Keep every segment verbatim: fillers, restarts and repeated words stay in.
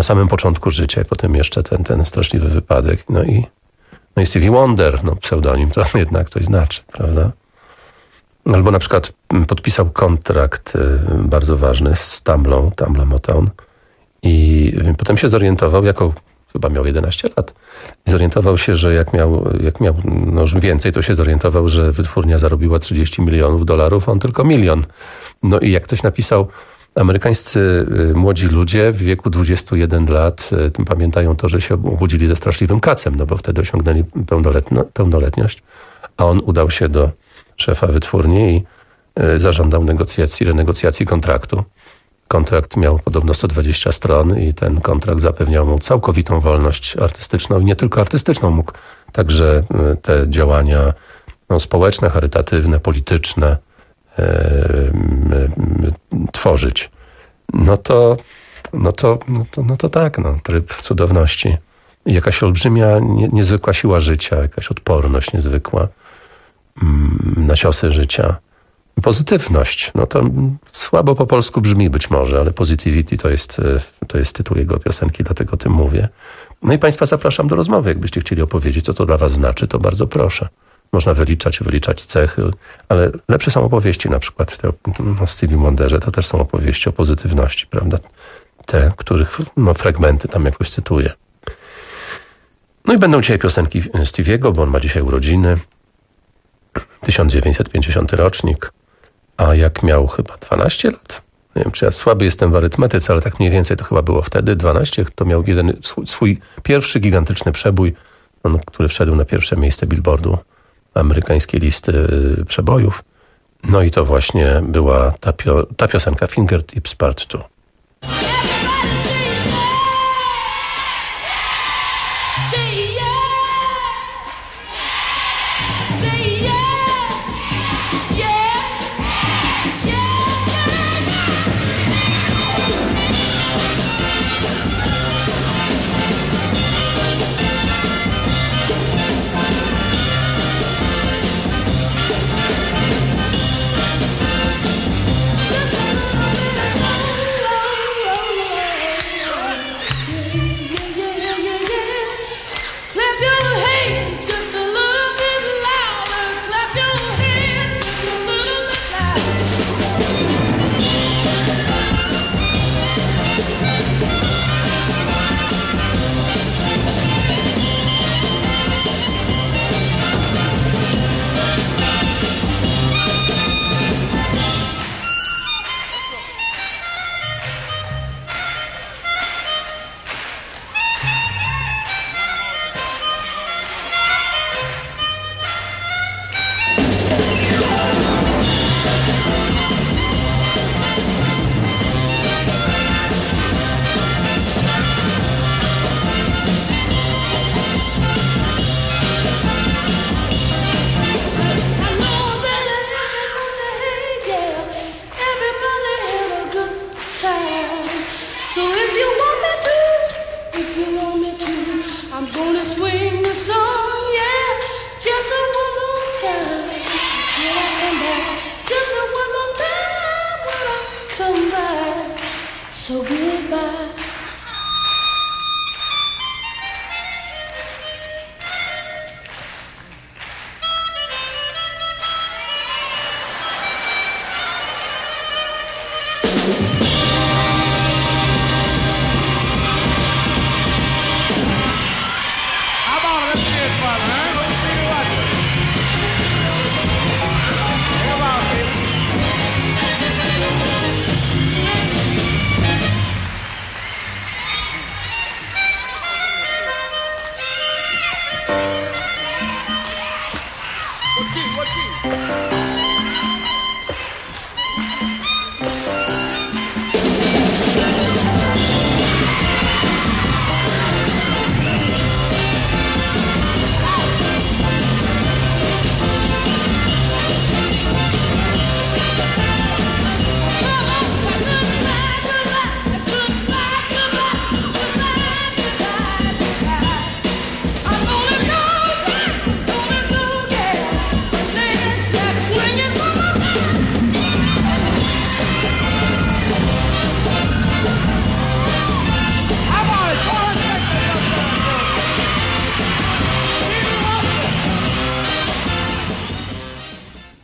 na samym początku życia, i potem jeszcze ten, ten straszliwy wypadek. No i, no i Stevie Wonder, no pseudonim to jednak coś znaczy, prawda? Albo na przykład podpisał kontrakt bardzo ważny z Tamlą, Tamla Motown, i potem się zorientował, jako chyba miał jedenaście lat, i zorientował się, że jak miał, jak miał no już więcej, to się zorientował, że wytwórnia zarobiła trzydzieści milionów dolarów, on tylko milion. No i jak ktoś napisał, amerykańscy młodzi ludzie w wieku dwudziestu jeden lat pamiętają to, że się obudzili ze straszliwym kacem, no bo wtedy osiągnęli pełnoletno, pełnoletność, a on udał się do szefa wytwórni i zażądał negocjacji, renegocjacji kontraktu. Kontrakt miał podobno sto dwadzieścia stron i ten kontrakt zapewniał mu całkowitą wolność artystyczną. I nie tylko artystyczną, mógł także te działania no, społeczne, charytatywne, polityczne e, e, tworzyć. No to, no to, no to, no to tak, no, tryb cudowności. I jakaś olbrzymia, nie, niezwykła siła życia, jakaś odporność niezwykła mm, na ciosy życia. Pozytywność, no to słabo po polsku brzmi być może, ale Positivity to jest, to jest tytuł jego piosenki, dlatego o tym mówię. No i Państwa zapraszam do rozmowy. Jakbyście chcieli opowiedzieć, co to dla Was znaczy, to bardzo proszę. Można wyliczać, wyliczać cechy, ale lepsze są opowieści, na przykład te o Stevie Wonderze, to też są opowieści o pozytywności, prawda? Te, których no, fragmenty tam jakoś cytuję. No i będą dzisiaj piosenki Stevie'ego, bo on ma dzisiaj urodziny. tysiąc dziewięćset pięćdziesiąty rocznik. A jak miał chyba dwanaście lat, nie wiem, czy ja słaby jestem w arytmetyce, ale tak mniej więcej to chyba było wtedy, dwanaście, to miał jeden, swój, swój pierwszy gigantyczny przebój, on, który wszedł na pierwsze miejsce Billboardu, amerykańskiej listy przebojów. No i to właśnie była ta, pio, ta piosenka Fingertips Part dwa.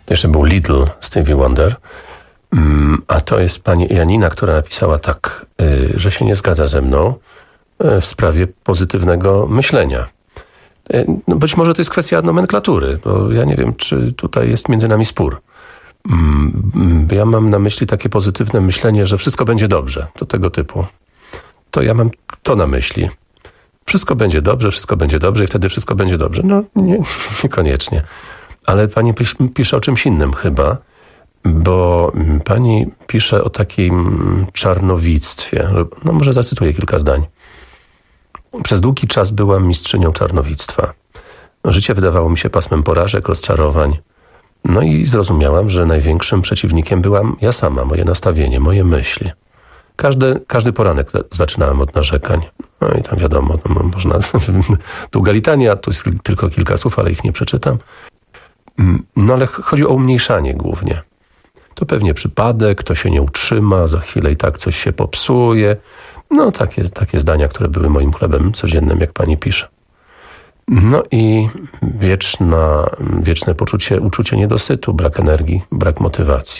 To jeszcze był Lidl, Stevie Wonder. A to jest pani Janina, która napisała tak, że się nie zgadza ze mną w sprawie pozytywnego myślenia. No być może to jest kwestia nomenklatury, bo ja nie wiem, czy tutaj jest między nami spór. Ja mam na myśli takie pozytywne myślenie, że wszystko będzie dobrze, do tego typu. To ja mam to na myśli. Wszystko będzie dobrze, wszystko będzie dobrze i wtedy wszystko będzie dobrze. No nie, niekoniecznie. Ale pani pisze o czymś innym chyba, bo pani pisze o takim czarnowictwie. No może zacytuję kilka zdań. Przez długi czas byłam mistrzynią czarnowictwa. Życie wydawało mi się pasmem porażek, rozczarowań. No i zrozumiałam, że największym przeciwnikiem byłam ja sama, moje nastawienie, moje myśli. Każdy, każdy poranek zaczynałem od narzekań. No i tam wiadomo, no można... Długa litania, to jest tylko kilka słów, ale ich nie przeczytam. No ale chodzi o umniejszanie głównie. To pewnie przypadek, to się nie utrzyma, za chwilę i tak coś się popsuje. No takie, takie zdania, które były moim chlebem codziennym, jak pani pisze. No i wieczna, wieczne poczucie, uczucie niedosytu, brak energii, brak motywacji.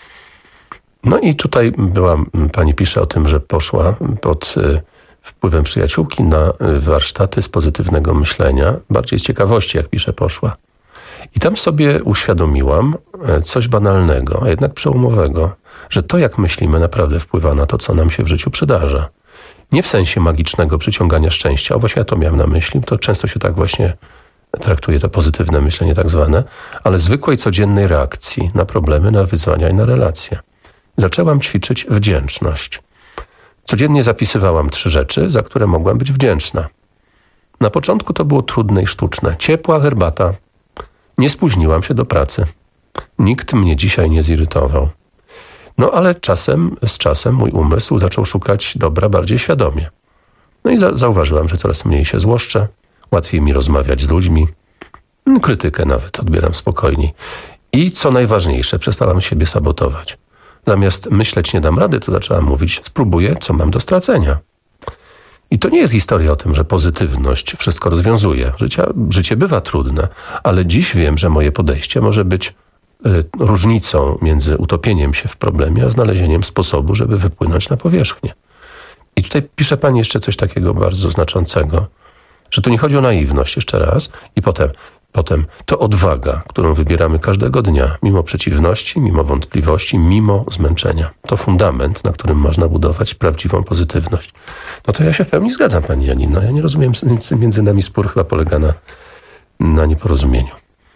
No i tutaj była, pani pisze o tym, że poszła pod wpływem przyjaciółki na warsztaty z pozytywnego myślenia. Bardziej z ciekawości, jak pisze, poszła. I tam sobie uświadomiłam coś banalnego, a jednak przełomowego, że to, jak myślimy, naprawdę wpływa na to, co nam się w życiu przydarza. Nie w sensie magicznego przyciągania szczęścia, a właśnie ja to miałem na myśli, to często się tak właśnie traktuje, to pozytywne myślenie tak zwane, ale zwykłej, codziennej reakcji na problemy, na wyzwania i na relacje. Zaczęłam ćwiczyć wdzięczność. Codziennie zapisywałam trzy rzeczy, za które mogłam być wdzięczna. Na początku to było trudne i sztuczne. Ciepła herbata. Nie spóźniłam się do pracy. Nikt mnie dzisiaj nie zirytował. No ale czasem, z czasem mój umysł zaczął szukać dobra bardziej świadomie. No i za- zauważyłam, że coraz mniej się złoszczę, łatwiej mi rozmawiać z ludźmi. Krytykę nawet odbieram spokojniej. I co najważniejsze, przestałam siebie sabotować. Zamiast myśleć nie dam rady, to zaczęłam mówić, spróbuję, co mam do stracenia. I to nie jest historia o tym, że pozytywność wszystko rozwiązuje. Życie, życie bywa trudne, ale dziś wiem, że moje podejście może być y, różnicą między utopieniem się w problemie, a znalezieniem sposobu, żeby wypłynąć na powierzchnię. I tutaj pisze pani jeszcze coś takiego bardzo znaczącego, że tu nie chodzi o naiwność, jeszcze raz, i potem, potem to odwaga, którą wybieramy każdego dnia, mimo przeciwności, mimo wątpliwości, mimo zmęczenia. To fundament, na którym można budować prawdziwą pozytywność. No to ja się w pełni zgadzam, pani Janino. Ja nie rozumiem, między nami spór chyba polega na, na nieporozumieniu.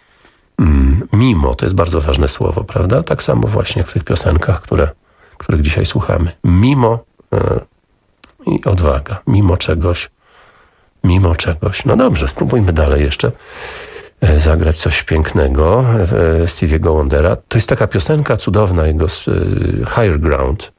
Mm, mimo, to jest bardzo ważne słowo, prawda? Tak samo właśnie jak w tych piosenkach, które, których dzisiaj słuchamy. Mimo yy, i odwaga, mimo czegoś, mimo czegoś. No dobrze, spróbujmy dalej jeszcze zagrać coś pięknego Stevie'ego Wondera. To jest taka piosenka cudowna, jego Higher Ground,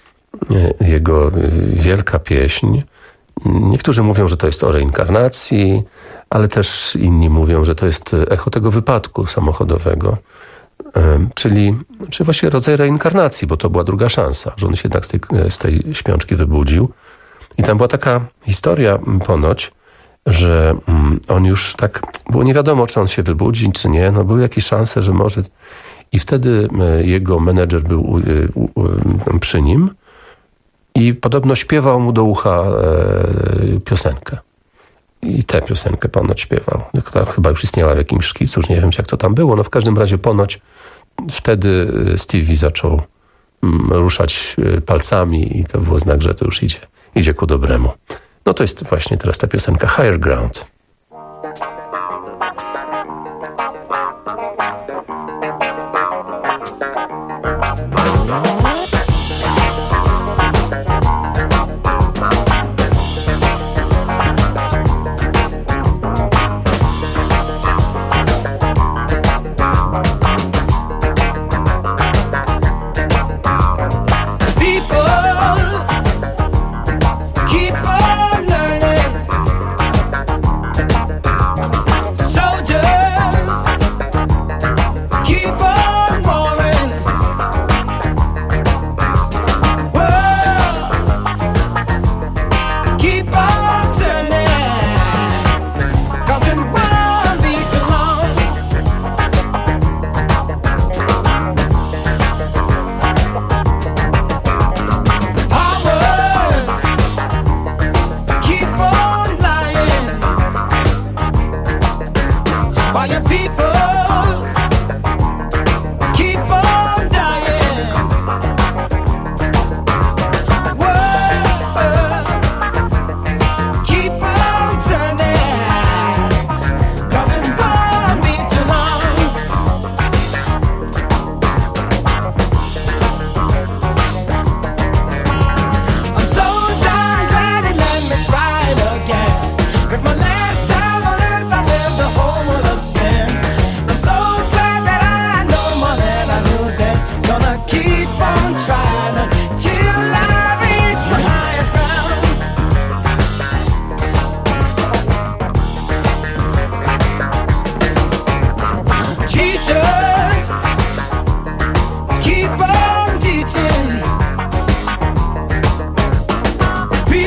jego wielka pieśń. Niektórzy mówią, że to jest o reinkarnacji, ale też inni mówią, że to jest echo tego wypadku samochodowego, czyli, czyli właśnie rodzaj reinkarnacji, bo to była druga szansa, że on się jednak z tej, z tej śpiączki wybudził. I tam była taka historia ponoć, że on już tak, było nie wiadomo, czy on się wybudzi, czy nie, no były jakieś szanse, że może. I wtedy jego menedżer był u, u, u, przy nim i podobno śpiewał mu do ucha e, piosenkę. I tę piosenkę ponoć śpiewał. Która chyba już istniała w jakimś szkicu, już nie wiem, jak to tam było, no w każdym razie ponoć wtedy Stevie zaczął mm, ruszać palcami i to było znak, że to już idzie, idzie ku dobremu. No to jest właśnie teraz ta piosenka Higher Ground. Keep on learning.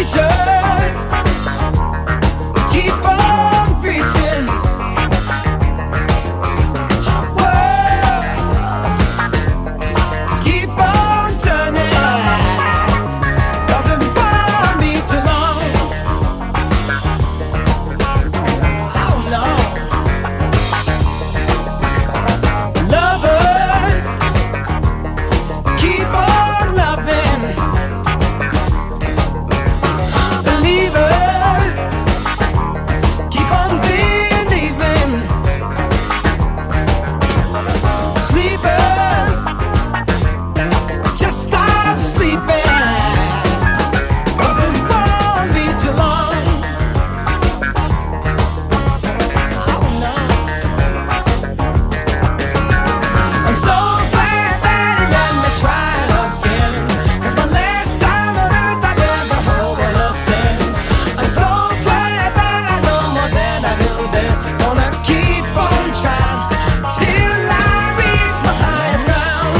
preachers keep on preaching. Words keep on turning. Doesn't bother me too long. Oh no. Lovers keep on loving. Believers keep on believing. Sleepers just stop sleeping. Doesn't bother me too long. Oh no. I'm so glad that he let me try again. 'Cause my last time on earth I never hope of sin. I'm so glad that I know more than I knew then. Gonna keep on trying till I reach my highest ground.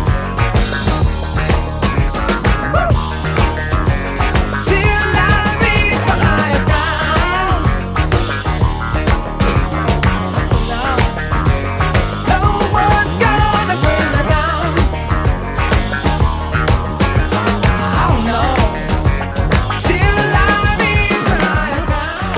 Woo! Till I reach my highest ground. No, no one's gonna bring me down. Oh no. Till I reach my highest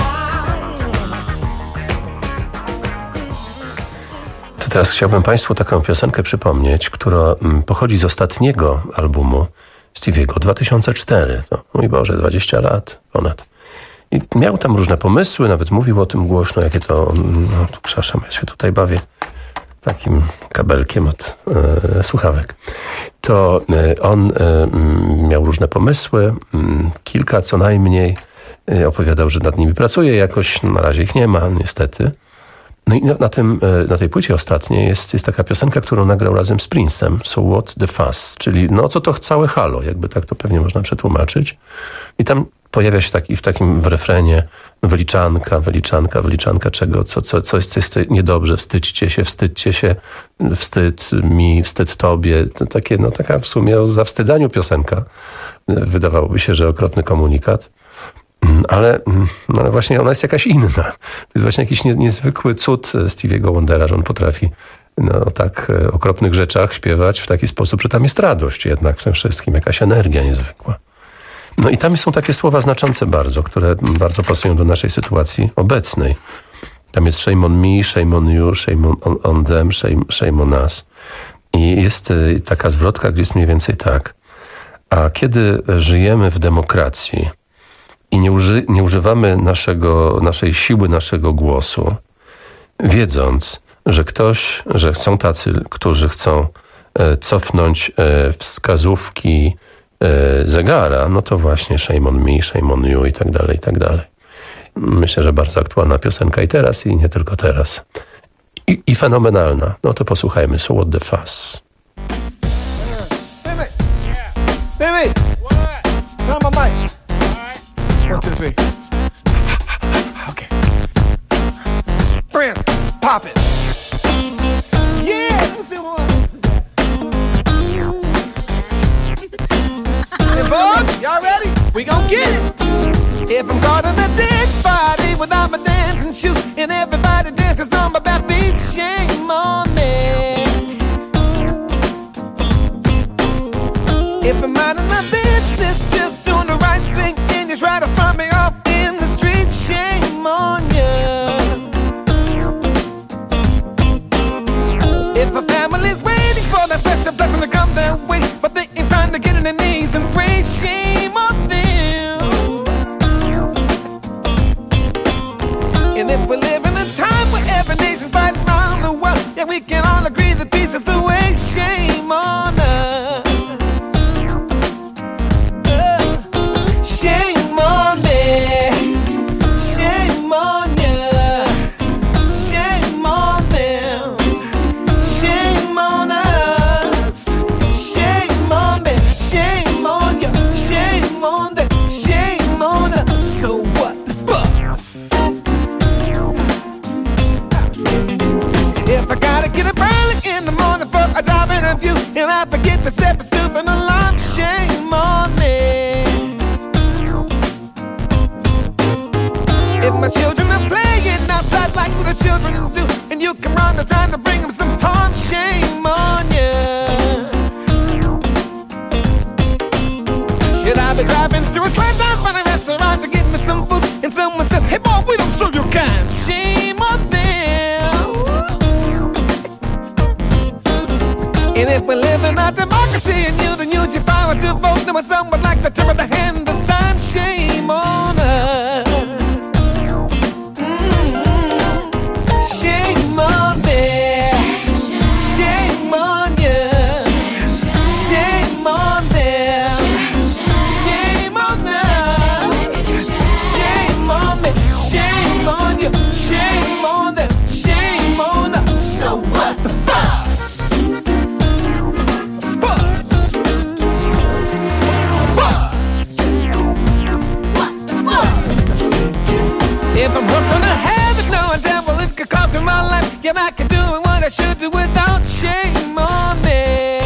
ground. To teraz chciałbym Państwu taką piosenkę przypomnieć, która mm, pochodzi z ostatniego albumu Stevie'ego, dwa tysiące cztery. No, mój Boże, dwadzieścia lat ponad. I miał tam różne pomysły, nawet mówił o tym głośno, jakie to... mm, No, tu, przepraszam, ja się tutaj bawię takim kabelkiem od e, słuchawek. To e, on e, mm, miał różne pomysły, mm, kilka co najmniej. E, opowiadał, że nad nimi pracuje, jakoś na razie ich nie ma, niestety. No i na, na, tym, e, na tej płycie ostatniej jest, jest taka piosenka, którą nagrał razem z Prince'em, So What the Fuss, czyli no co to całe halo, jakby tak to pewnie można przetłumaczyć. I tam pojawia się taki, w takim w refrenie wyliczanka, wyliczanka, wyliczanka czego, co, co, co jest, co jest niedobrze, wstydźcie się, wstydźcie się, wstyd mi, wstyd tobie. To takie, no taka w sumie o zawstydzaniu piosenka. Wydawałoby się, że okropny komunikat. Ale, no ale właśnie ona jest jakaś inna. To jest właśnie jakiś nie, niezwykły cud Stevie'ego Wondera, że on potrafi no, o tak okropnych rzeczach śpiewać w taki sposób, że tam jest radość jednak w tym wszystkim, jakaś energia niezwykła. No i tam są takie słowa znaczące bardzo, które bardzo pasują do naszej sytuacji obecnej. Tam jest shame on me, shame on you, shame on, on them, shame, shame on us. I jest taka zwrotka, gdzie jest mniej więcej tak. A kiedy żyjemy w demokracji i nie, uży, nie używamy naszego, naszej siły, naszego głosu, wiedząc, że ktoś, że są tacy, którzy chcą cofnąć wskazówki zegara, no to właśnie shame on me, shame on you i tak dalej, i tak dalej. Myślę, że bardzo aktualna piosenka i teraz, i nie tylko teraz. I, i fenomenalna. No to posłuchajmy. So What the Fuss. Timmy! Timmy! What? Turn on my mic. Alright. One, two, three. Okay. Prince, pop it. Yeah, that's the one. Hey, Bugs, y'all ready? We gon' get it. If I'm caught in a dance party without my dancing shoes and everybody dances on my back feet, shame on me. If I'm out of my business, just doing the right thing, and you try to find me off in the street, shame on you. If a family's waiting for that special blessing to come their way, but they ain't trying to get on their knees and pray, shame on them. And if we live in a time where every children do, and you come round and trying to bring them some harm. Shame on you. Should I be driving through a closed down funny restaurant to get me some food, and someone says, hey boy, we don't serve your kind. Shame on them. And if we live in our democracy and you don't use your power to vote, then when someone like to turn the hand of time, shame on us. Mm-hmm. Shame on them. Shame on you. Shame on them. Shame on us. Shame on me. Shame on you. Shame on them. Shame on us. So what the fuck? If I'm hooked on a habit, knowing damn well it could cost me my life, yeah, I can do what I should do without shame on me.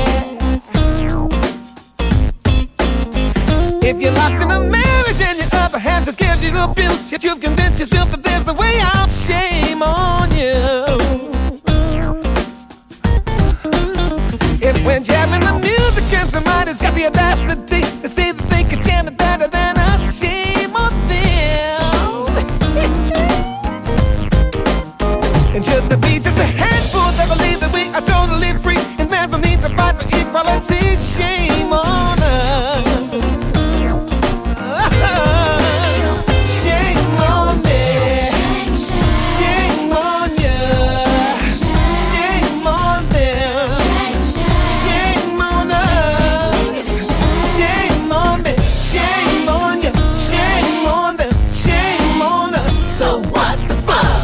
If you're locked in a marriage and your other half just gives you abuse, yet you've convinced yourself that there's a way out, shame on you. If when jamming the music and somebody's got the audacity to say that they can jam it better than us, shame on them. And should there be just a handful that believe that we are totally free and there's no need to fight for equality, shame on us. Shame on me. Shame on you. Shame on them. Shame on us. Shame on me. Shame on you. Shame on them. Shame on us. So what the fuck?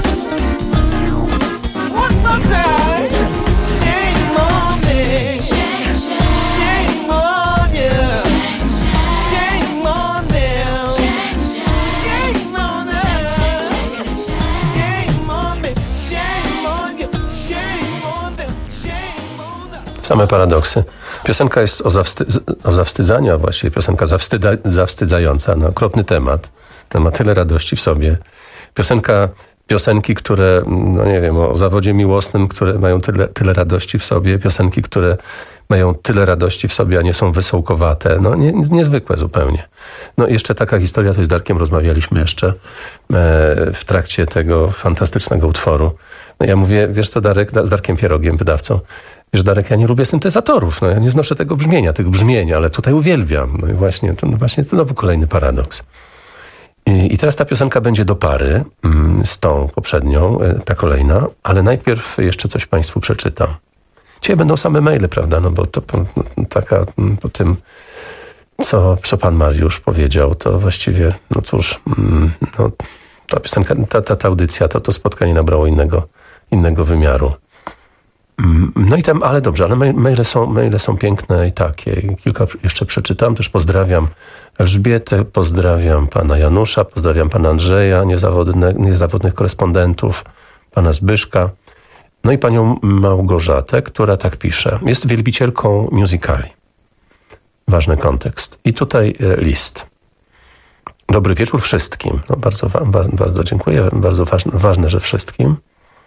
One more time. Shame on me. Shame on you. Shame on them. Shame on us. Shame on me. Shame on you. Shame on them. Shame on us. Same paradoksy. Piosenka jest o, zawsty- o zawstydzaniu, a właściwie piosenka zawstyda- zawstydzająca. No, okropny temat. Ten ma tyle radości w sobie. Piosenka, piosenki, które, no nie wiem, o zawodzie miłosnym, które mają tyle, tyle radości w sobie. Piosenki, które mają tyle radości w sobie, a nie są wysołkowate. No nie, niezwykłe zupełnie. No i jeszcze taka historia, to z Darkiem rozmawialiśmy jeszcze e, w trakcie tego fantastycznego utworu. No ja mówię, wiesz co, Darek, z Darkiem Pierogiem, wydawcą, wiesz, Darek, ja nie lubię syntezatorów, no ja nie znoszę tego brzmienia, tych brzmień, ale tutaj uwielbiam. No i właśnie, to no właśnie jest to znowu kolejny paradoks. I, I teraz ta piosenka będzie do pary mm, z tą poprzednią, y, ta kolejna, ale najpierw jeszcze coś Państwu przeczytam. Dzisiaj będą same maile, prawda, no bo to po, taka, po tym, co, co pan Mariusz powiedział, to właściwie, no cóż, mm, no, ta piosenka, ta, ta, ta audycja, to, to spotkanie nabrało innego, innego wymiaru. No i tam, ale dobrze, ale maile są, maile są piękne i takie. Kilka jeszcze przeczytam. Też pozdrawiam Elżbietę, pozdrawiam pana Janusza, pozdrawiam pana Andrzeja, niezawodne, niezawodnych korespondentów, pana Zbyszka. No i panią Małgorzatę, która tak pisze. Jest wielbicielką musicali. Ważny kontekst. I tutaj list. Dobry wieczór wszystkim. No bardzo, bardzo dziękuję. Bardzo ważne, ważne że wszystkim.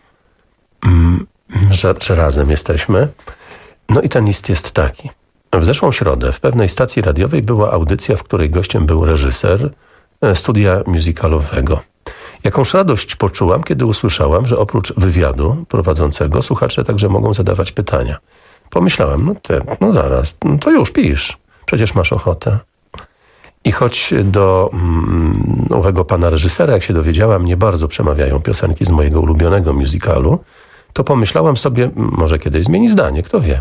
Że, że razem jesteśmy. No i ten list jest taki. W zeszłą środę w pewnej stacji radiowej była audycja, w której gościem był reżyser studia musicalowego. Jakąż radość poczułam, kiedy usłyszałam, że oprócz wywiadu prowadzącego słuchacze także mogą zadawać pytania. Pomyślałam, no ty, no zaraz, no to już pisz. Przecież masz ochotę. I choć do mm, owego pana reżysera, jak się dowiedziałam, nie bardzo przemawiają piosenki z mojego ulubionego musicalu, to pomyślałam sobie, może kiedyś zmieni zdanie, kto wie.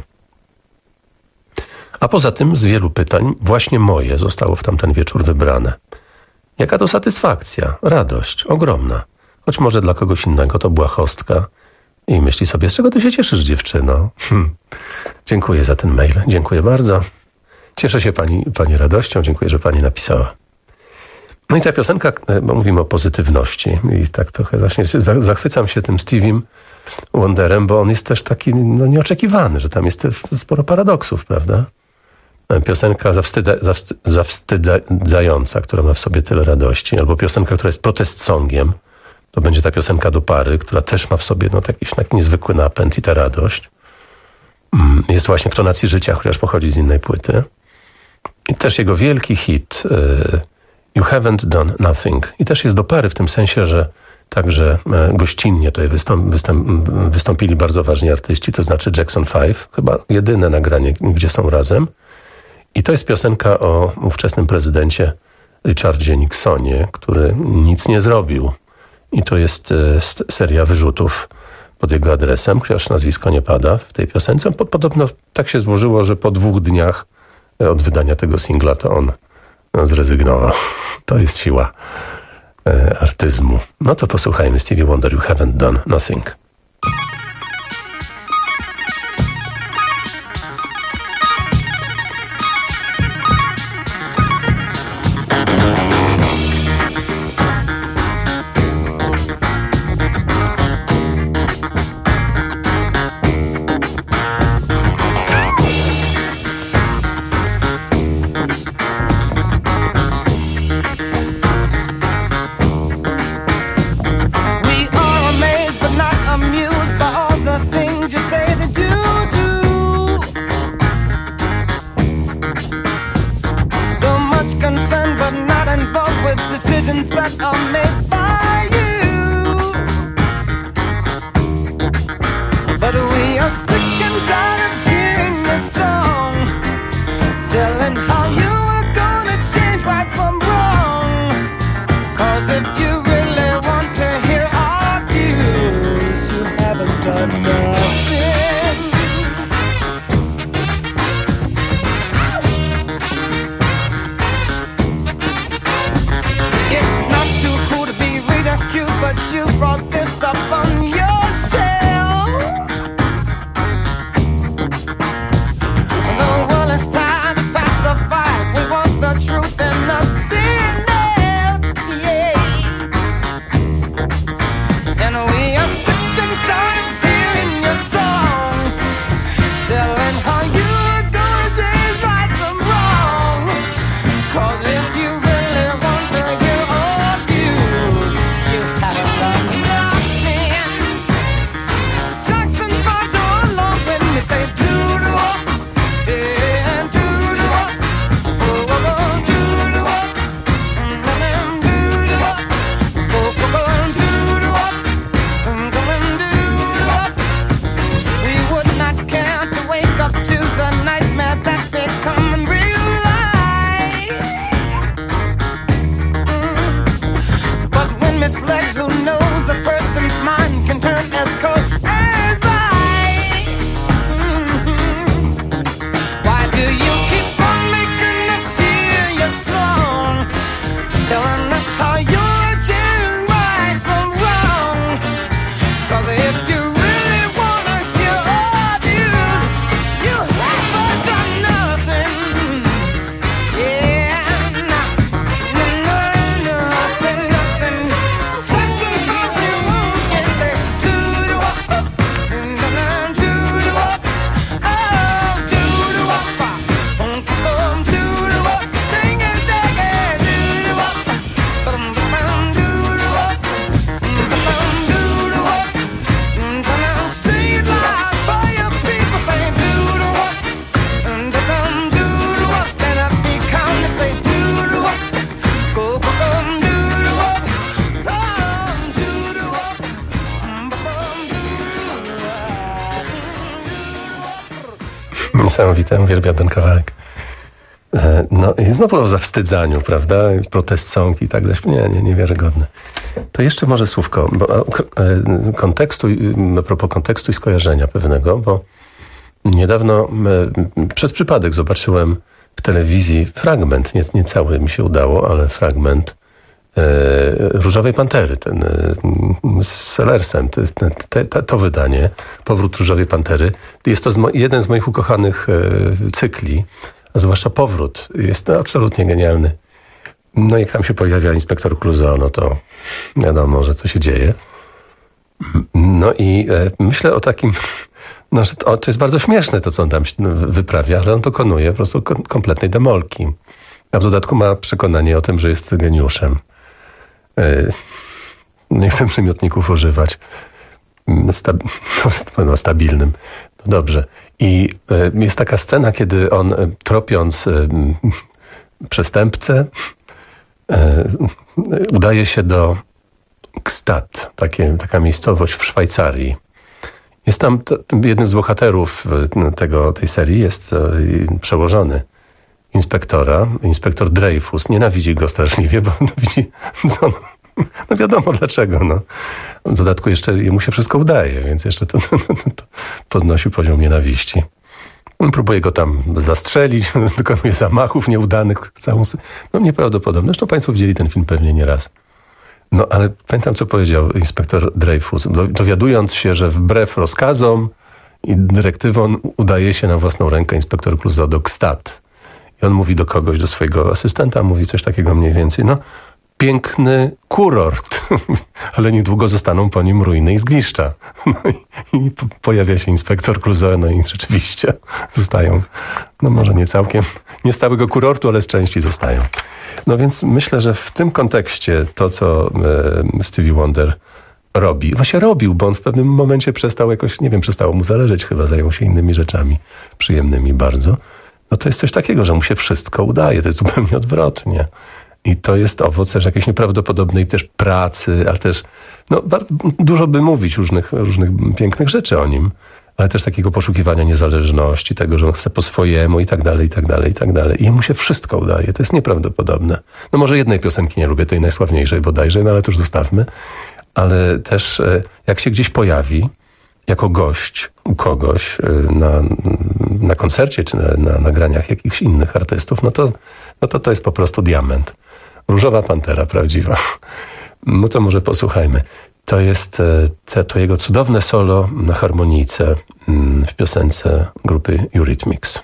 A poza tym z wielu pytań właśnie moje zostało w tamten wieczór wybrane. Jaka to satysfakcja, radość, ogromna. Choć może dla kogoś innego to była chostka. I myśli sobie, z czego ty się cieszysz, dziewczyno? Hm. Dziękuję za ten mail, dziękuję bardzo. Cieszę się pani, pani radością, dziękuję, że pani napisała. No i ta piosenka, bo mówimy o pozytywności i tak trochę właśnie zachwycam się tym Steviem Wonderem, bo on jest też taki no, nieoczekiwany, że tam jest sporo paradoksów, prawda? Piosenka zawstydza, zawstydzająca, która ma w sobie tyle radości, albo piosenka, która jest protest songiem, to będzie ta piosenka do pary, która też ma w sobie no, jakiś tak niezwykły napęd i ta radość. Jest właśnie w tonacji życia, chociaż pochodzi z innej płyty. I też jego wielki hit y, You Haven't Done Nothing. I też jest do pary w tym sensie, że także gościnnie tutaj wystąp, wystąp, wystąpili bardzo ważni artyści, to znaczy Jackson Five, chyba jedyne nagranie, gdzie są razem. I to jest piosenka o ówczesnym prezydencie Richardzie Nixonie, który nic nie zrobił. I to jest seria wyrzutów pod jego adresem, chociaż nazwisko nie pada w tej piosence. Podobno tak się złożyło, że po dwóch dniach od wydania tego singla to on zrezygnował. To jest siła artyzmu. No to posłuchajmy Stevie Wonder, You Haven't Done Nothing. Niesamowite, uwielbiam ten kawałek. No i znowu o zawstydzaniu, prawda? Protest song i tak zaś. Nie, nie, niewiarygodne. To jeszcze może słówko, bo kontekstu, a propos kontekstu i skojarzenia pewnego, bo niedawno przez przypadek zobaczyłem w telewizji fragment, nie, nie cały mi się udało, ale fragment e, Różowej Pantery, ten e, z Sellersem, to, te, te, to wydanie, Powrót Różowej Pantery. Jest to z mo- jeden z moich ukochanych e, cykli, a zwłaszcza Powrót. Jest no, absolutnie genialny. No i jak tam się pojawia inspektor Clouseau, no to wiadomo, że co się dzieje. No i e, myślę o takim... No, że to, to jest bardzo śmieszne to, co on tam wyprawia, ale on dokonuje po prostu kom- kompletnej demolki. A w dodatku ma przekonanie o tym, że jest geniuszem. Yy, nie chcę przymiotników używać, Stab- no, stabilnym. No dobrze. I y, jest taka scena, kiedy on y, tropiąc y, przestępcę y, udaje się do Gstaad, takie, taka miejscowość w Szwajcarii. Jest tam to, jednym z bohaterów tego, tej serii jest y, przełożony inspektora, inspektor Dreyfus. Nienawidzi go straszliwie, bo no, widzi, co, no, no wiadomo dlaczego. No. W dodatku jeszcze mu się wszystko udaje, więc jeszcze to, to, to podnosi poziom nienawiści. On próbuje go tam zastrzelić, dokonuje zamachów nieudanych. Całą, no nieprawdopodobne. Zresztą państwo widzieli ten film pewnie nie raz. No ale pamiętam, co powiedział inspektor Dreyfus. Dowiadując się, że wbrew rozkazom i dyrektywom udaje się na własną rękę inspektor Clouseau do Gstaad. I on mówi do kogoś, do swojego asystenta, mówi coś takiego mniej więcej. No, piękny kurort, ale niedługo zostaną po nim ruiny i zgliszcza. No i, i pojawia się inspektor Clouseau, no i rzeczywiście zostają, no może nie całkiem, nie z całego kurortu, ale z części zostają. No więc myślę, że w tym kontekście to, co e, Stevie Wonder robi, właśnie robił, bo on w pewnym momencie przestał jakoś, nie wiem, przestało mu zależeć, chyba zajął się innymi rzeczami, przyjemnymi bardzo. No to jest coś takiego, że mu się wszystko udaje, to jest zupełnie odwrotnie. I to jest owoc też jakiejś nieprawdopodobnej też pracy, ale też, no dużo by mówić różnych, różnych pięknych rzeczy o nim, ale też takiego poszukiwania niezależności, tego, że on chce po swojemu i tak dalej, i tak dalej, i tak dalej. I mu się wszystko udaje, to jest nieprawdopodobne. No może jednej piosenki nie lubię, tej najsławniejszej bodajże, no ale to już zostawmy. Ale też jak się gdzieś pojawi, jako gość u kogoś na, na koncercie czy na, na nagraniach jakichś innych artystów, no to, no to to jest po prostu diament. Różowa Pantera prawdziwa. No to może posłuchajmy. To jest te, to jego cudowne solo na harmonijce w piosence grupy Eurythmics.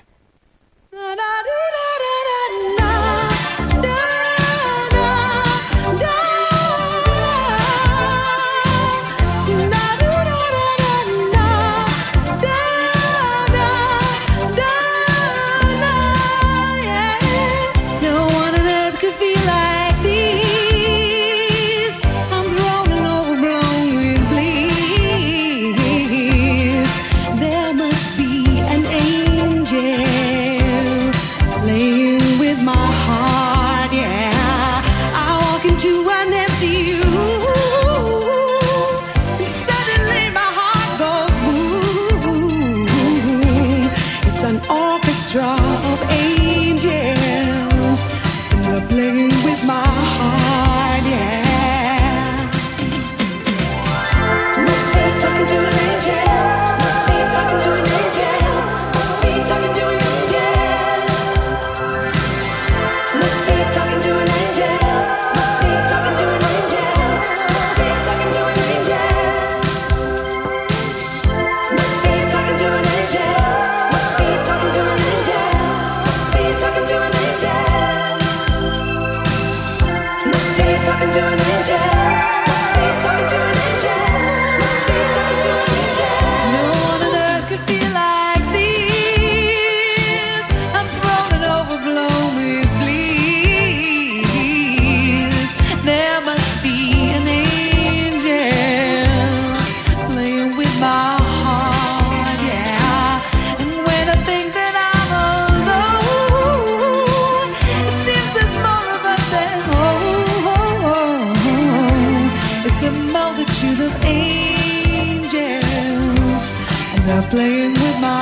Playing with my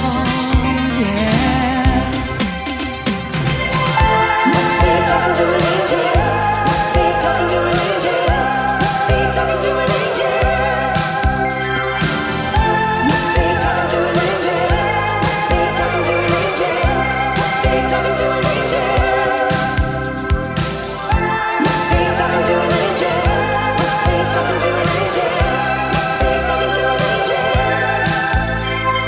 heart, yeah. Must be talking to an angel. Must be talking to an angel. Must be talking to an angel. Must be talking to an angel. Must be talking to an angel. Must be talking to an angel. Must be talking to an angel. Must be talking to an angel. Must be talking to an angel.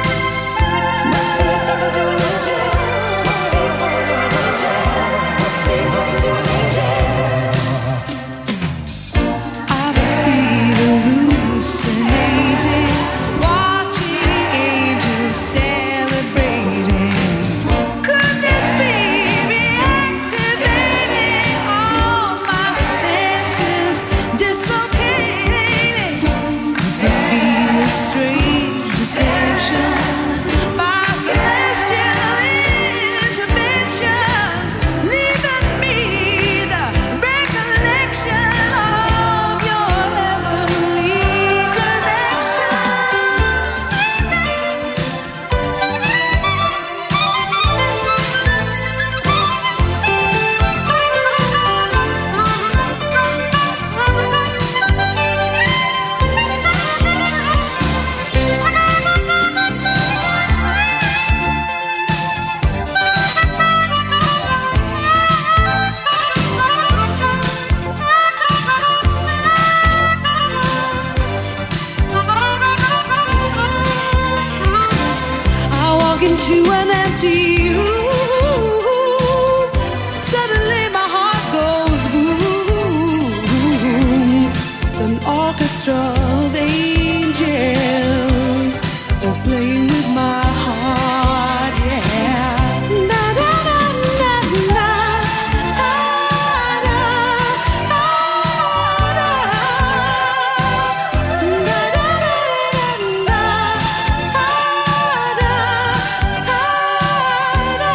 to an empty room. Suddenly my heart goes boom. It's an orchestra of angels, oh, playing with my heart, yeah. Na na na na na, ah, na, ah, na. Na na na na na, ah, na, ah, na.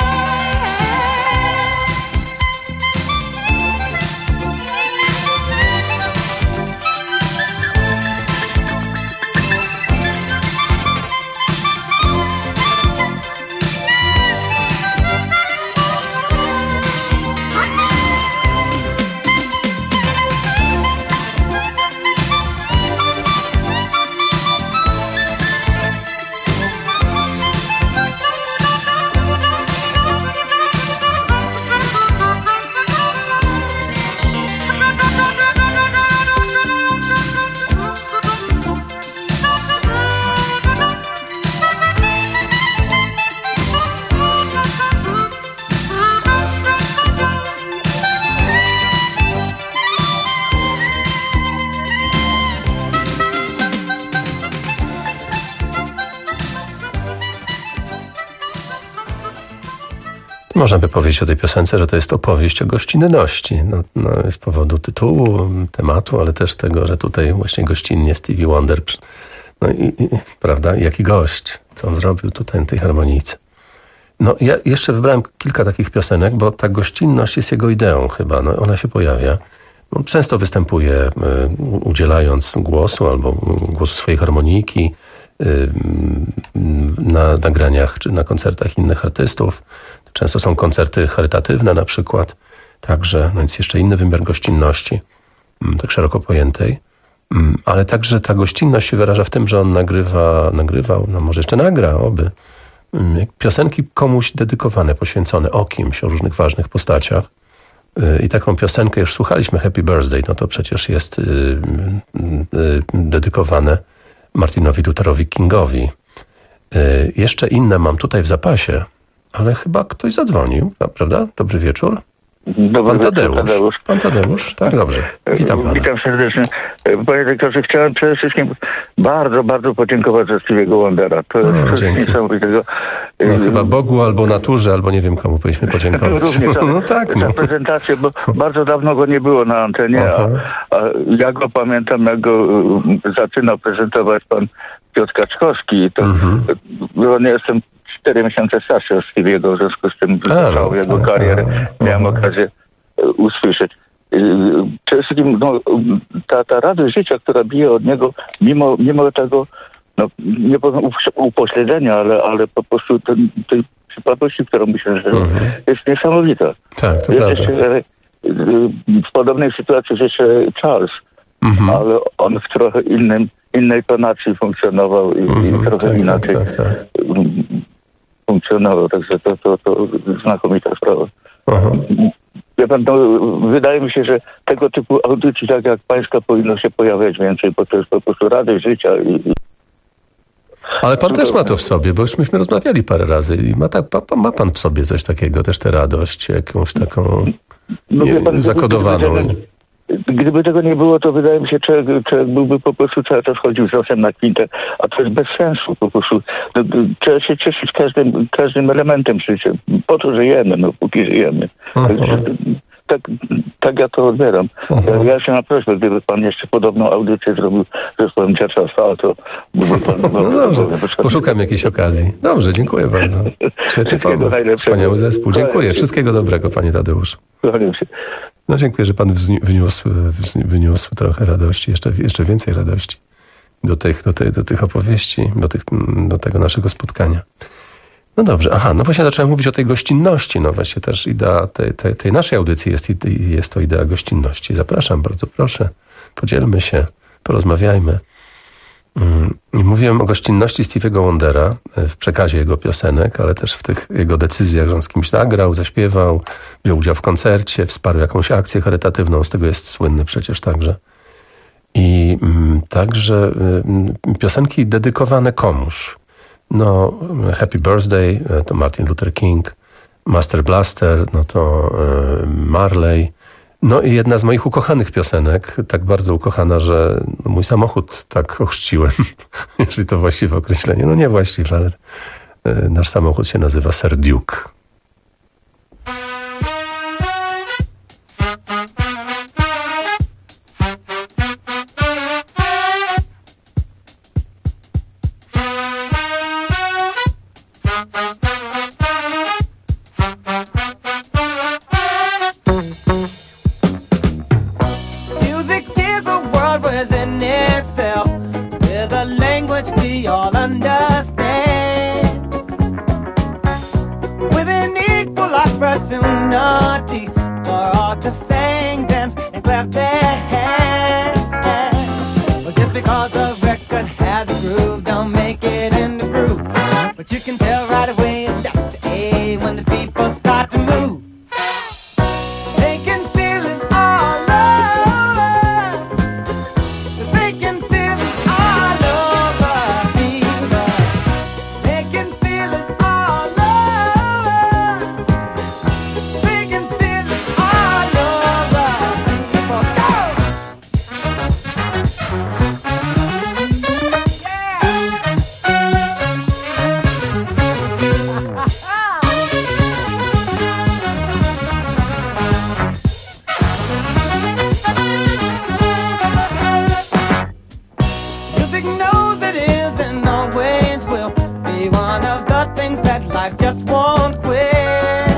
Można by powiedzieć o tej piosence, że to jest opowieść o gościnności. No, no, z powodu tytułu, tematu, ale też tego, że tutaj właśnie gościnnie Stevie Wonder, no i, i prawda, jaki gość, co on zrobił tutaj na tej harmonijce. No ja jeszcze wybrałem kilka takich piosenek, bo ta gościnność jest jego ideą chyba, no, ona się pojawia. On często występuje y, udzielając głosu albo głosu swojej harmonijki y, na nagraniach czy na koncertach innych artystów. Często są koncerty charytatywne na przykład, także, no więc jeszcze inny wymiar gościnności, tak szeroko pojętej, ale także ta gościnność się wyraża w tym, że on nagrywa, nagrywał, no może jeszcze nagra, oby, piosenki komuś dedykowane, poświęcone o kimś, o różnych ważnych postaciach. I taką piosenkę już słuchaliśmy, Happy Birthday, no to przecież jest dedykowane Martinowi Lutherowi Kingowi. Jeszcze inne mam tutaj w zapasie, ale chyba ktoś zadzwonił, prawda? Dobry wieczór. Dobry Pan wieczór, Tadeusz. Tadeusz. Pan Tadeusz, tak, dobrze. Witam pana. Witam serdecznie. Panie rektorze, chciałem przede wszystkim bardzo, bardzo podziękować za Stevie'ego Wondera. To jest coś dzięki. niesamowitego. No, chyba Bogu, albo naturze, albo nie wiem komu powinniśmy podziękować. Również No tak, no. za prezentację, bo bardzo dawno go nie było na antenie, a, a ja go pamiętam, jak go um, zaczynał prezentować pan Piotr Kaczkowski. To, Mhm. bo nie jestem cztery miesiące starszy od Stevie'ego, w związku z tym A, no, całą jego tak, karierę a, miałem aha. okazję e, usłyszeć. E, Przede wszystkim no, ta, ta radość życia, która bije od niego, mimo, mimo tego, no, nie powiem upo- upośledzenia, ale, ale po prostu ten, tej przypadłości, którą myślę, że Mhm. jest niesamowita. Tak, to Jest prawda. jeszcze, e, w podobnej sytuacji jest jeszcze Charles, Mhm. ale on w trochę innym, innej tonacji funkcjonował i, Mhm. i trochę Tak, inaczej tak, tak, tak. funkcjonował, także to, to, to znakomita sprawa. Aha. Wie pan, no, wydaje mi się, że tego typu audycji, tak jak pańska, powinno się pojawiać więcej, bo to jest po prostu radość życia. I, i... Ale pan też ma to w sobie, bo już myśmy rozmawiali parę razy i ma, tak, ma, ma pan w sobie coś takiego, też tę radość, jakąś taką No, wie pan, gdyby- zakodowaną. Gdyby, gdyby tego nie było, to wydaje mi się, że człowiek byłby po prostu cały czas chodził z nosem na kwintę, a to jest bez sensu po prostu. No, trzeba się cieszyć każdym, każdym elementem życia. Po to żyjemy, no póki żyjemy. Aha. Także, tak, tak ja to odbieram. Ja, ja się na prośbę, gdyby pan jeszcze podobną audycję zrobił z zespołem Dziarza Stal, to byłby pan... No dobrze, poszukam jakiejś okazji. Dobrze, dziękuję bardzo. Świetny Wszystkiego pomysł, najlepszego. wspaniały zespół. Dziękuję, wszystkiego dobrego, panie Tadeuszu. Kłaniam się. No dziękuję, że pan wzni- wyniósł, wzni- wyniósł trochę radości, jeszcze, jeszcze więcej radości do tych, do, tej, do tych opowieści, do, tych, do tego naszego spotkania. No dobrze, aha, no właśnie zacząłem mówić o tej gościnności, no właśnie też idea tej, tej, tej naszej audycji jest, jest to idea gościnności. Zapraszam, bardzo proszę, podzielmy się, porozmawiajmy. I mówiłem o gościnności Stevie'ego Wondera w przekazie jego piosenek, ale też w tych jego decyzjach, że on z kimś zagrał, zaśpiewał, wziął udział w koncercie, wsparł jakąś akcję charytatywną, z tego jest słynny przecież także. I mm, także y, piosenki dedykowane komuś. No, Happy Birthday to Martin Luther King, Master Blaster, no to Marley. No i jedna z moich ukochanych piosenek, tak bardzo ukochana, że mój samochód tak ochrzciłem, jeżeli to właściwe określenie. No nie właściwe, ale nasz samochód się nazywa Sir Duke. Music is a world within itself, with a language we all understand, with an equal opportunity for all to sing, dance, and clap their hands. Well, just because the record has a groove, don't make it in the groove. But you can tell right away left to A when the people start to move. They can feel it all over. They can feel it all over, fever. They can feel it all over. They can feel it all over, people. Go! Music knows it is and always will be one of the things that life just won't quit.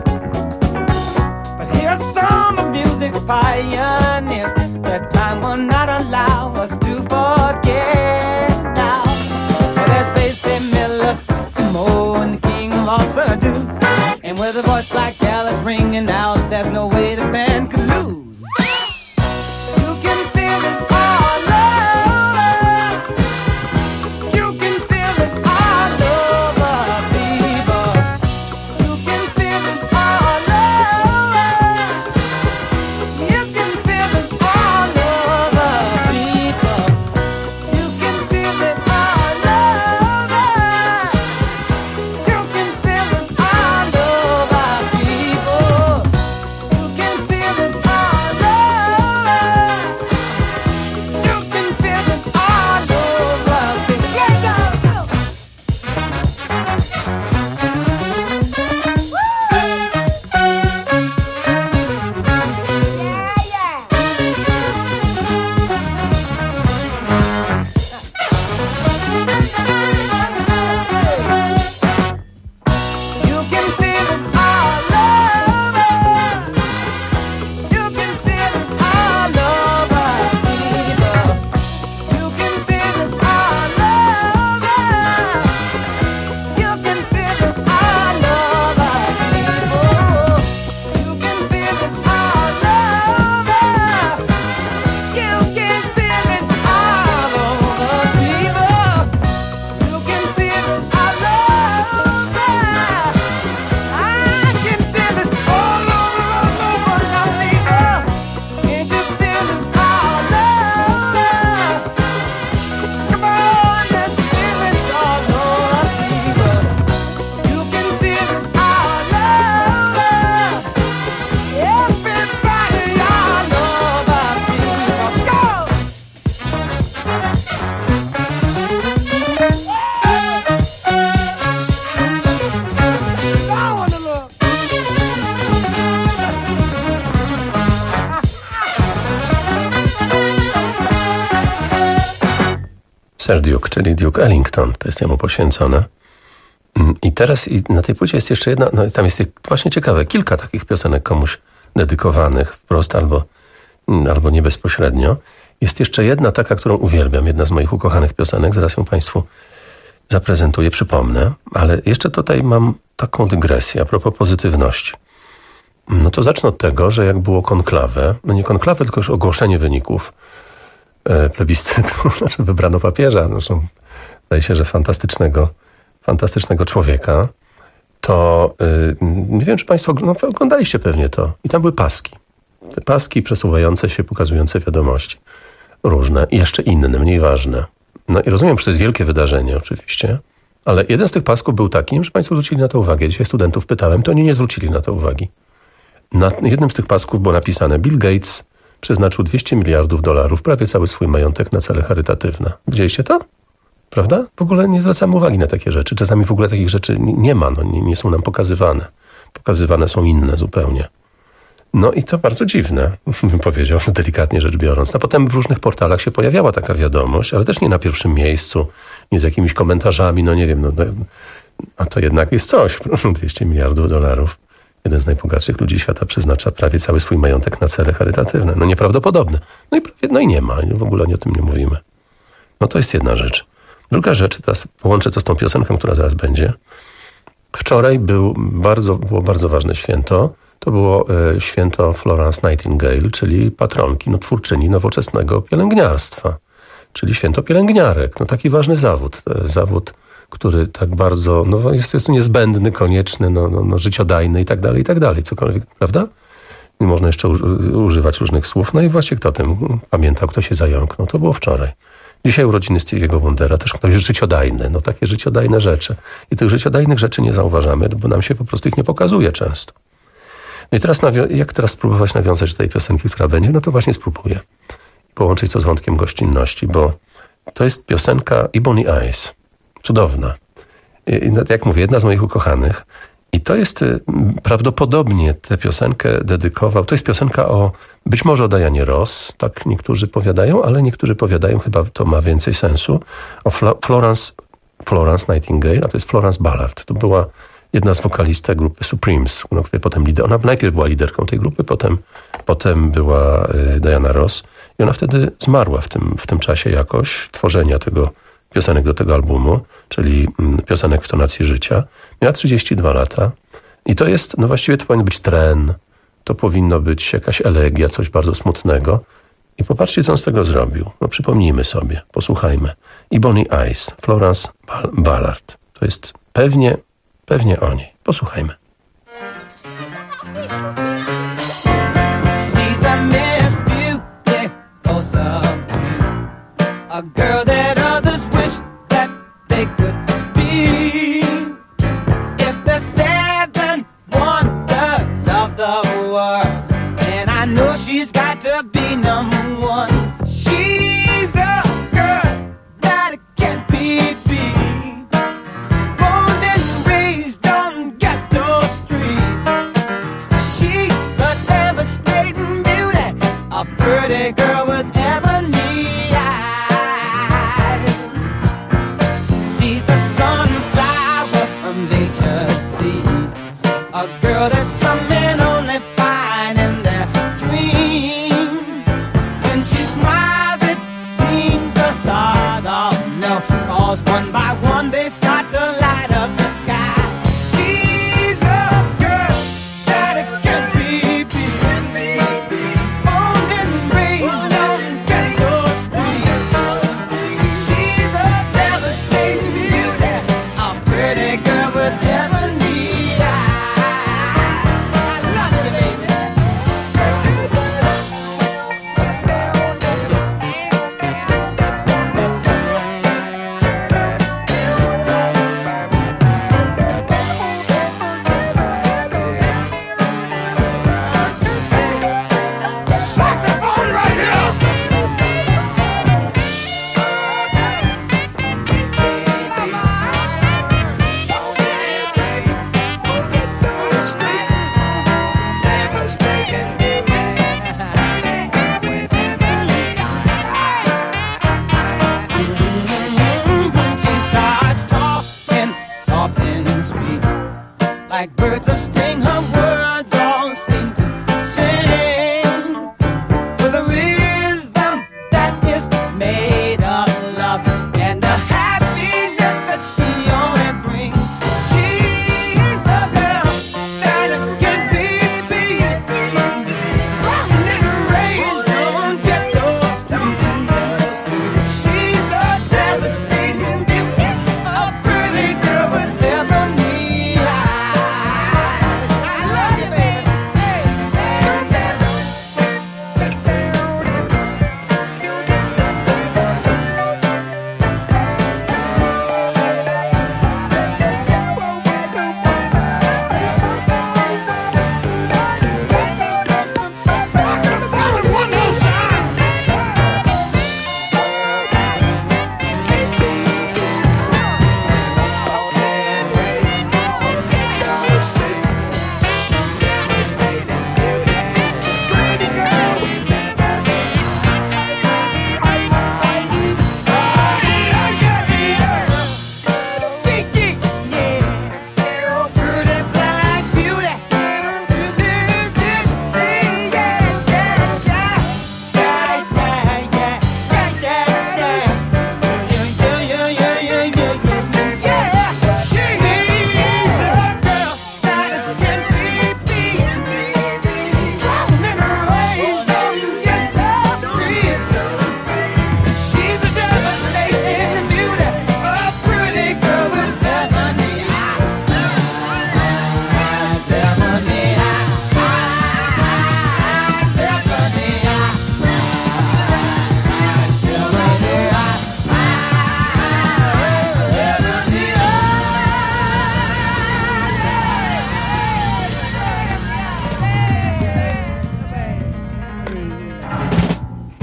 But here's some of music's pioneers that time will not allow us to forget now. Well, there's Basie Miller, Satchmo, and the king of all Surdo. And with a voice like Alice ringing out, there's no way the band could lose. You can feel it all over. You can feel it all over, people. You can feel it all over. You can feel it all over, people. You can feel it all over. You can feel it all over, people. You can feel it all over. You can feel it all over, people. Yeah, go, go. You can feel it all over. You can feel it all over, people. You can feel it all over. You can feel it all over, people. You can feel it all over. You can feel it all over, people. You can feel it all over. I can feel it all over, all over, now, people. Can't you feel it all over? Come on, let's feel it all over, people. You can feel it all over. Everybody all over, people. Go! I wanna look. Sir Duke, czyli Duke Ellington, to jest jemu poświęcone. Mm, I teraz i na tej płycie jest jeszcze jedna, no i tam jest właśnie ciekawe, kilka takich piosenek komuś dedykowanych wprost albo, mm, albo nie bezpośrednio. Jest jeszcze jedna taka, którą uwielbiam, jedna z moich ukochanych piosenek, zaraz ją Państwu zaprezentuję, przypomnę, ale jeszcze tutaj mam taką dygresję a propos pozytywności. No to zacznę od tego, że jak było konklawę, no nie konklawę, tylko już ogłoszenie wyników e, plebiscytu, znaczy wybrano papieża, zresztą wydaje się, że fantastycznego, fantastycznego człowieka, to y, nie wiem, czy Państwo no, oglądaliście pewnie to. I tam były paski. Te paski przesuwające się, pokazujące wiadomości różne i jeszcze inne, mniej ważne. No i rozumiem, że to jest wielkie wydarzenie oczywiście, Ale jeden z tych pasków był takim, że państwo zwrócili na to uwagę. Dzisiaj studentów pytałem, to oni nie zwrócili na to uwagi. Na jednym z tych pasków było napisane: Bill Gates przeznaczył dwieście miliardów dolarów, prawie cały swój majątek, na cele charytatywne. Widzieliście to? Prawda? W ogóle nie zwracamy uwagi na takie rzeczy. Czasami w ogóle takich rzeczy nie ma, no, nie, nie są nam pokazywane. Pokazywane są inne zupełnie. No i to bardzo dziwne, bym powiedział, delikatnie rzecz biorąc. No potem w różnych portalach się pojawiała taka wiadomość, ale też nie na pierwszym miejscu, nie z jakimiś komentarzami, no nie wiem, no, a to jednak jest coś. dwieście miliardów dolarów. Jeden z najbogatszych ludzi świata przeznacza prawie cały swój majątek na cele charytatywne. No nieprawdopodobne. No i, prawie, no i nie ma, w ogóle o tym nie mówimy. No to jest jedna rzecz. Druga rzecz, teraz połączę to z tą piosenką, która zaraz będzie. Wczoraj był bardzo, było bardzo ważne święto. To było e, święto Florence Nightingale, czyli patronki, no, twórczyni nowoczesnego pielęgniarstwa. Czyli święto pielęgniarek. No taki ważny zawód. E, zawód, który tak bardzo, no jest, jest niezbędny, konieczny, no, no, no życiodajny i tak dalej, i tak dalej. Cokolwiek, prawda? I można jeszcze u, używać różnych słów. No i właśnie kto tym pamiętał, kto się zająknął. To było wczoraj. Dzisiaj urodziny Stevie'ego Wondera, też ktoś życiodajny, no takie życiodajne rzeczy. I tych życiodajnych rzeczy nie zauważamy, bo nam się po prostu ich nie pokazuje często. No i teraz, jak teraz spróbować nawiązać do tej piosenki, która będzie, no to właśnie spróbuję. Połączyć to z wątkiem gościnności, bo to jest piosenka Ebony Eyes. Cudowna. I, jak mówię, jedna z moich ukochanych. I to jest prawdopodobnie tę piosenkę dedykował. To jest piosenka o, być może o Dianie Ross, tak niektórzy powiadają, ale niektórzy powiadają, chyba to ma więcej sensu, o Fla- Florence, Florence Nightingale, a to jest Florence Ballard. To była jedna z wokalistek grupy Supremes, no, której potem lider. Ona najpierw była liderką tej grupy, potem, potem była y, Diana Ross i ona wtedy zmarła w tym, w tym czasie jakoś tworzenia tego piosenek do tego albumu, czyli mm, piosenek w tonacji życia. Miała trzydzieści dwa lata i to jest, no właściwie to powinien być tren, to powinno być jakaś elegia, coś bardzo smutnego. I popatrzcie, co on z tego zrobił. No przypomnijmy sobie, posłuchajmy. Ebony Eyes, Florence Ballard. To jest pewnie, pewnie o niej. Posłuchajmy. She's a Miss Beautiful Supreme, a girl that others wish that they could be. If the seven wonders of the world, and I know she's got to be number one. She's a girl that can't be beat, born and raised on Ghetto Street. She's a devastating beauty, a pretty girl with ebony eyes. She's the sunflower from nature's seed, a girl that some men only find in their dreams. When she smiles, it seems the stars all know, 'cause one by one they start to light up the sky. She's a girl that can be beat, born and raised on Ghetto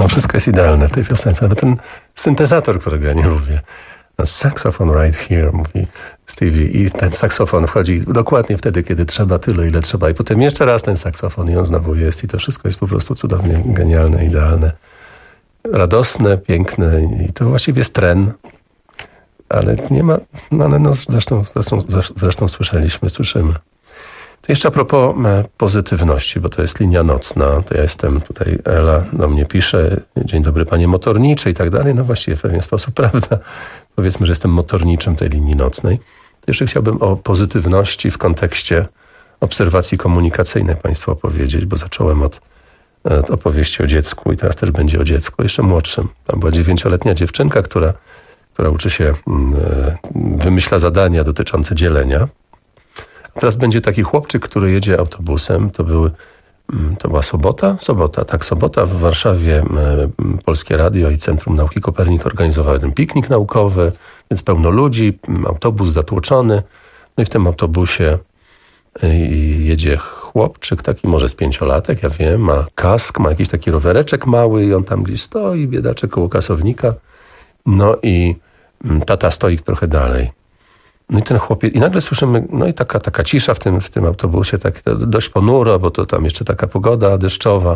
No wszystko jest idealne w tej piosence, ale ten syntezator, którego ja nie lubię. No, saxophone right here, mówi Stevie, i ten saksofon wchodzi dokładnie wtedy, kiedy trzeba, tyle, ile trzeba. I potem jeszcze raz ten saksofon i on znowu jest i to wszystko jest po prostu cudownie, genialne, idealne. Radosne, piękne i to właściwie jest tren. Ale nie ma, no ale no zresztą, zresztą, zresztą słyszeliśmy, słyszymy. To jeszcze a propos pozytywności, bo to jest linia nocna, to ja jestem tutaj, Ela do mnie pisze, dzień dobry panie motorniczy i tak dalej, no właściwie w pewien sposób prawda. Powiedzmy, że jestem motorniczym tej linii nocnej. To jeszcze chciałbym o pozytywności w kontekście obserwacji komunikacyjnej państwu opowiedzieć, bo zacząłem od, od opowieści o dziecku i teraz też będzie o dziecku, jeszcze młodszym. Tam była dziewięcioletnia dziewczynka, która, która uczy się, wymyśla zadania dotyczące dzielenia. A teraz będzie taki chłopczyk, który jedzie autobusem. To były, to była sobota? Sobota, tak, sobota w Warszawie. Polskie Radio i Centrum Nauki Kopernik organizowały ten piknik naukowy, więc pełno ludzi, autobus zatłoczony. No i w tym autobusie jedzie chłopczyk, taki może z pięciolatek, ja wiem, ma kask, ma jakiś taki rowereczek mały i on tam gdzieś stoi, biedaczek koło kasownika. No i tata stoi trochę dalej. No i ten chłopiec, i nagle słyszymy, no i taka, taka cisza w tym, w tym autobusie, tak dość ponuro, bo to tam jeszcze taka pogoda deszczowa,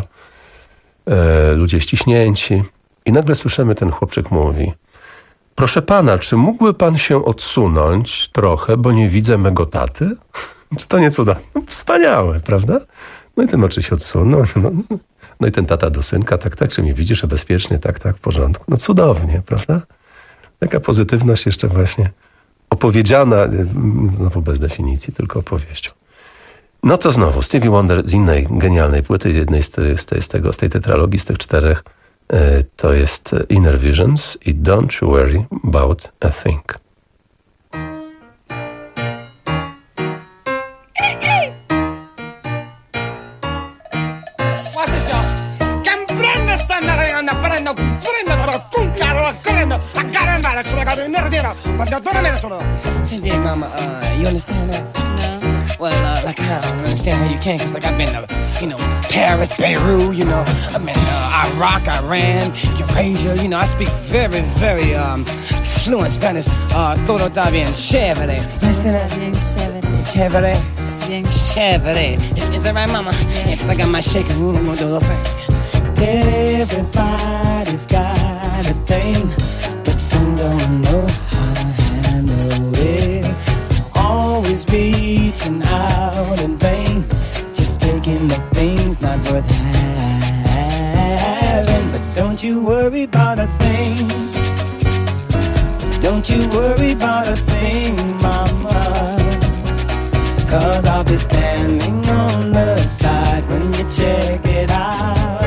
e, ludzie ściśnięci. I nagle słyszymy, ten chłopczyk mówi: proszę pana, czy mógłby pan się odsunąć trochę, bo nie widzę mego taty? Czy to nie cuda? No, wspaniałe, prawda? No i ten oczy się odsunął. No, no i ten tata do synka, tak, tak, czy mnie widzisz, że bezpiecznie, tak, tak, w porządku. No cudownie, prawda? Taka pozytywność jeszcze właśnie opowiedziana, znowu bez definicji, tylko opowieścią. No to znowu Stevie Wonder z innej genialnej płyty, jednej z, tej, z, tej, z, tego, z tej tetralogii, z tych czterech, to jest Inner Visions i Don't You Worry About a Thing. Watch this, y'all. Can prende sta narena, prendo, prendo, cuncaro, correndo. I got him back, so I got another dinner. But don't do it, so. Cindy, mama, uh, you understand that? No. Well, uh, like, I don't understand how you can, because, like, I've been to, you know, Paris, Beirut, you know, I've been to uh, Iraq, Iran, Eurasia, you know, I speak very, very um, fluent Spanish. Uh, todo está bien chévere. You understand that? Bien chévere. Chévere. Bien Chévere. Is, is that right, mama? Yeah, because I got my shaking room, I'm going to do a little thing. Everybody's got a thing, but some don't know how to handle it. Always reaching out in vain, just taking the things not worth having. But don't you worry about a thing. Don't you worry about a thing, mama. Cause I'll be standing on the side when you check it out.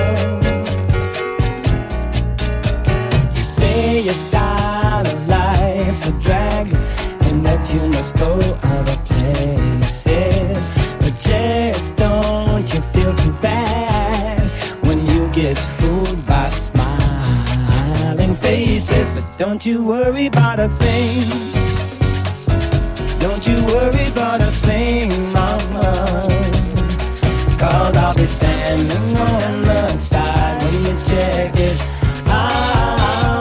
You say your style of life's a drag and that you must go other places, but just don't you feel too bad when you get fooled by smiling faces. But don't you worry about a thing. Don't you worry about a thing, mama. Cause I'll be standing on the side when you check it out.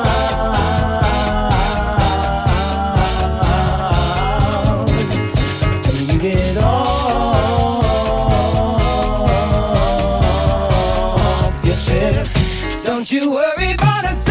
When you get off your trip, don't you worry about a thing.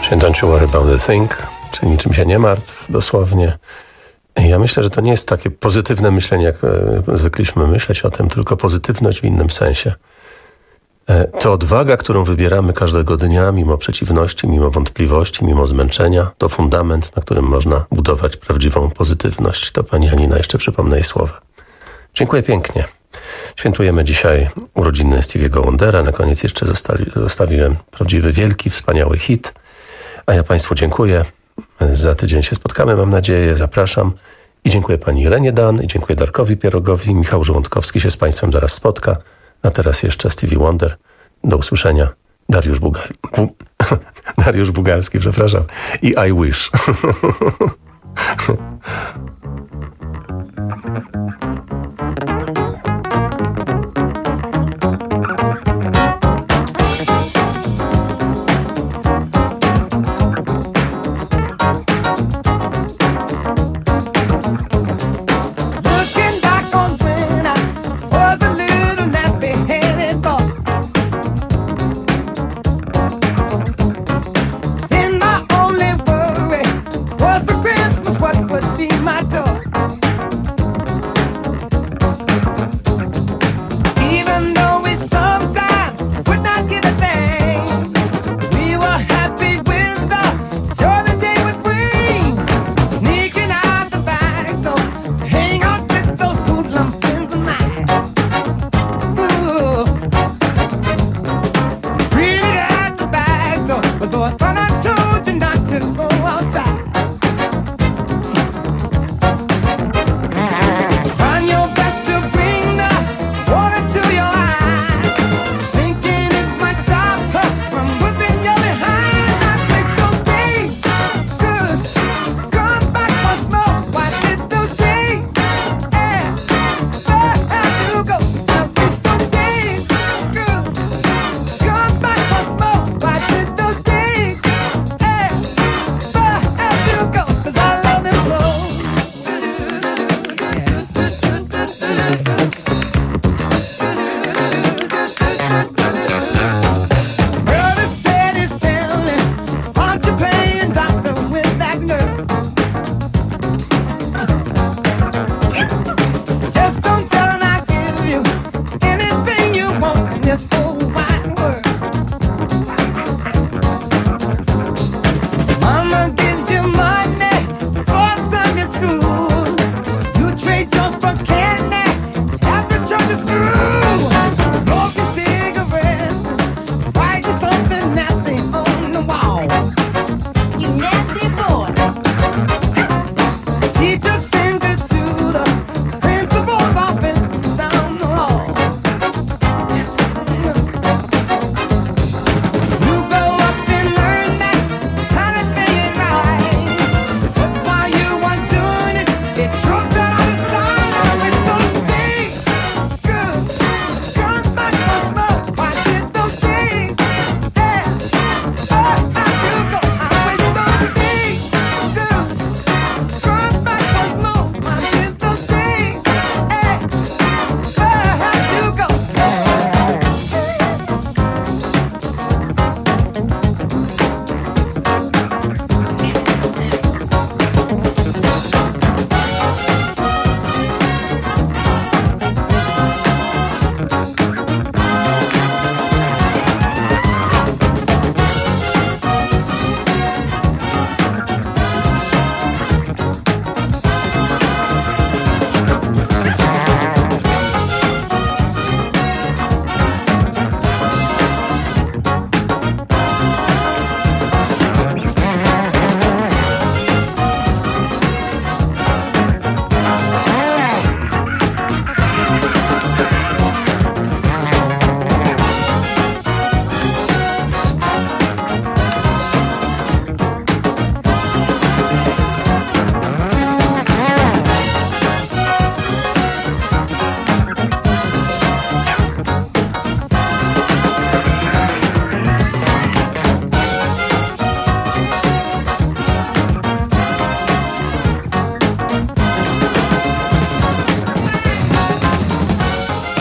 Czyli don't you worry about the thing, czyli niczym się nie martw, dosłownie. Ja myślę, że to nie jest takie pozytywne myślenie, jak e, zwykliśmy myśleć o tym, tylko pozytywność w innym sensie. E, to odwaga, którą wybieramy każdego dnia, mimo przeciwności, mimo wątpliwości, mimo zmęczenia, to fundament, na którym można budować prawdziwą pozytywność. To pani Janina, jeszcze przypomnę jej słowa. Dziękuję pięknie. Świętujemy dzisiaj urodziny Stevie'ego Wondera. Na koniec jeszcze zostali, zostawiłem prawdziwy, wielki, wspaniały hit. A ja Państwu dziękuję. Za tydzień się spotkamy, mam nadzieję. Zapraszam. I dziękuję pani Renie Dan, i dziękuję Darkowi Pierogowi. Michał Żołądkowski się z Państwem zaraz spotka. A teraz jeszcze Stevie Wonder. Do usłyszenia. Dariusz Bugal... Bu... Dariusz Bugalski, przepraszam. I I Wish.